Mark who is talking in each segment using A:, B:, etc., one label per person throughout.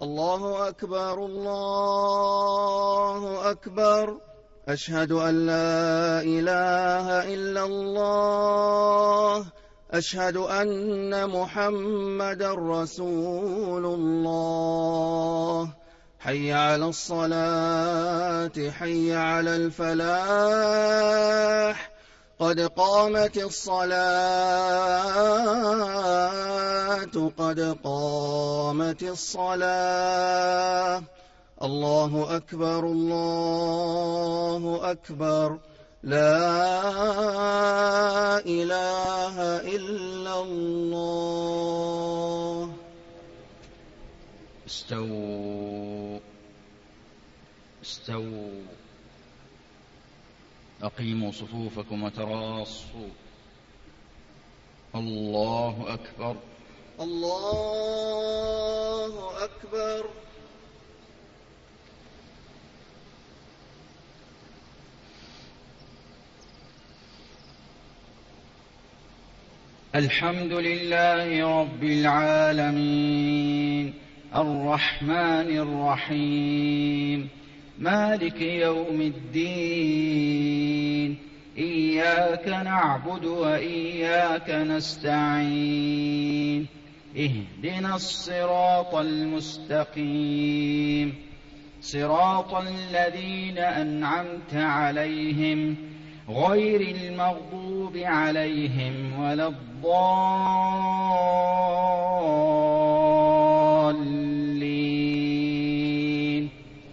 A: الله أكبر الله أكبر. أشهد أن لا إله إلا الله. أشهد أن محمدا رسول الله. حي على الصلاة حي على الفلاح. قد قامت الصلاة قد قامت الصلاة. الله أكبر الله أكبر. لا إله إلا الله.
B: استووا استووا. أقيموا صفوفكم وتراصوا. الله أكبر
A: الله أكبر.
B: الحمد لله رب العالمين الرحمن الرحيم مالك يوم الدين. إياك نعبد وإياك نستعين. اهدنا الصراط المستقيم صراط الذين أنعمت عليهم غير المغضوب عليهم ولا الضالين.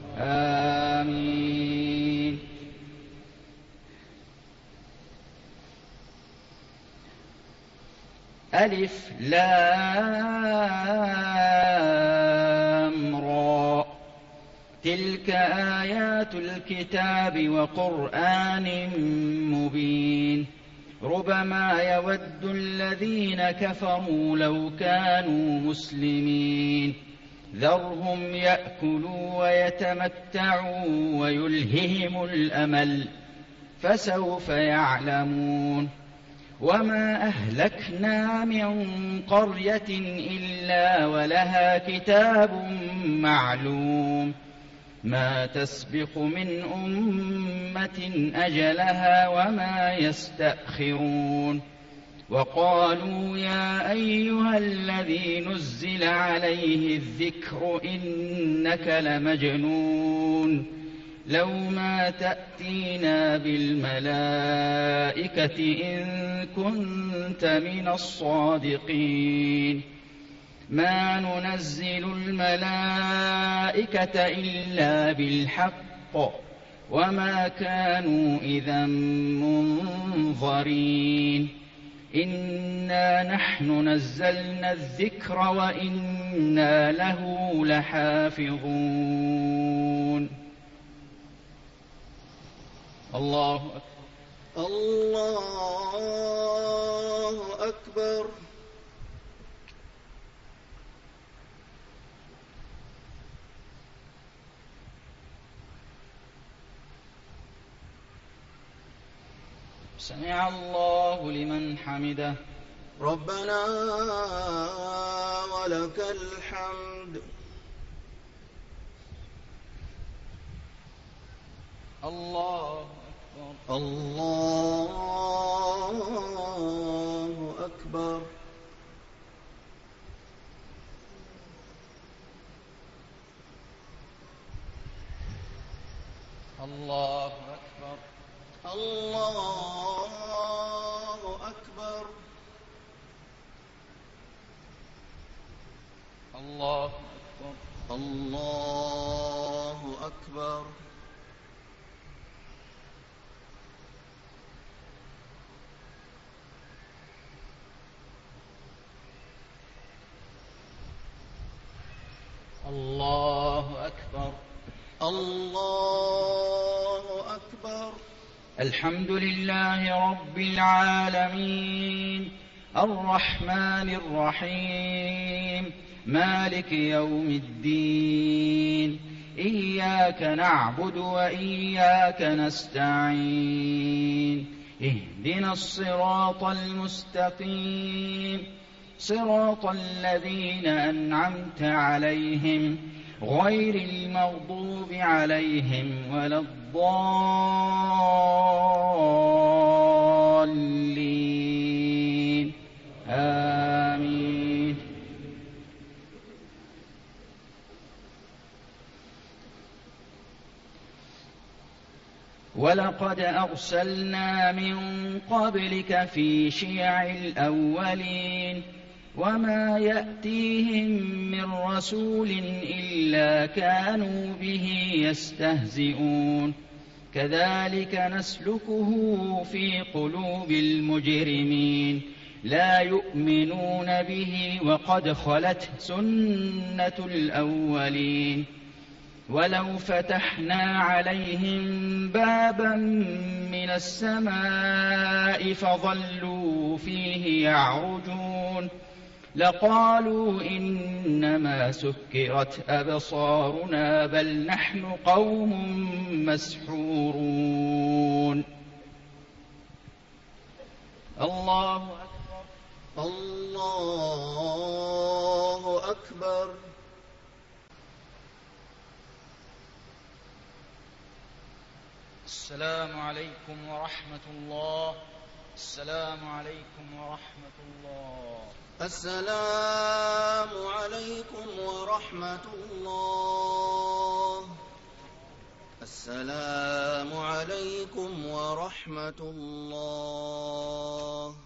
B: آمين. ألف لام را. تلك آيات الكتاب وقرآن مبين. ربما يود الذين كفروا لو كانوا مسلمين. ذرهم يأكلوا ويتمتعوا ويلههم الأمل فسوف يعلمون. وما أهلكنا من قرية إلا ولها كتاب معلوم. ما تسبق من أمة أجلها وما يستأخرون. وقالوا يا أيها الذي نزل عليه الذكر إنك لمجنون. لو ما تأتينا بالملائكة إن كنت من الصادقين. ما ننزل الملائكة إلا بالحق وما كانوا إذا منظرين. إنا نحن نزلنا الذكر وإنا له لحافظون. الله أكبر
A: الله أكبر.
B: سمع الله لمن حمده.
A: ربنا ولك الحمد.
B: الله أكبر
A: الله أكبر.
B: الله أكبر
A: الله أكبر.
B: الله أكبر
A: الله أكبر.
B: الله أكبر
A: الله أكبر.
B: الحمد لله رب العالمين الرحمن الرحيم مالك يوم الدين. إياك نعبد وإياك نستعين. اهدنا الصراط المستقيم صراط الذين أنعمت عليهم غير المغضوب عليهم ولا الضالين آمين. ولقد أرسلنا من قبلك في شيع الأولين وما يأتيهم من رسول إلا كانوا به يستهزئون كذلك نسلكه في قلوب المجرمين لا يؤمنون به وقد خلت سنة الأولين ولو فتحنا عليهم بابا من السماء فظلوا فيه يعرجون لقالوا إنما سكرت أبصارنا بل نحن قوم مسحورون. الله أكبر.
A: الله أكبر.
B: السلام عليكم ورحمة الله. السلام عليكم ورحمة الله.
A: السلام عليكم ورحمة الله. السلام عليكم ورحمة الله.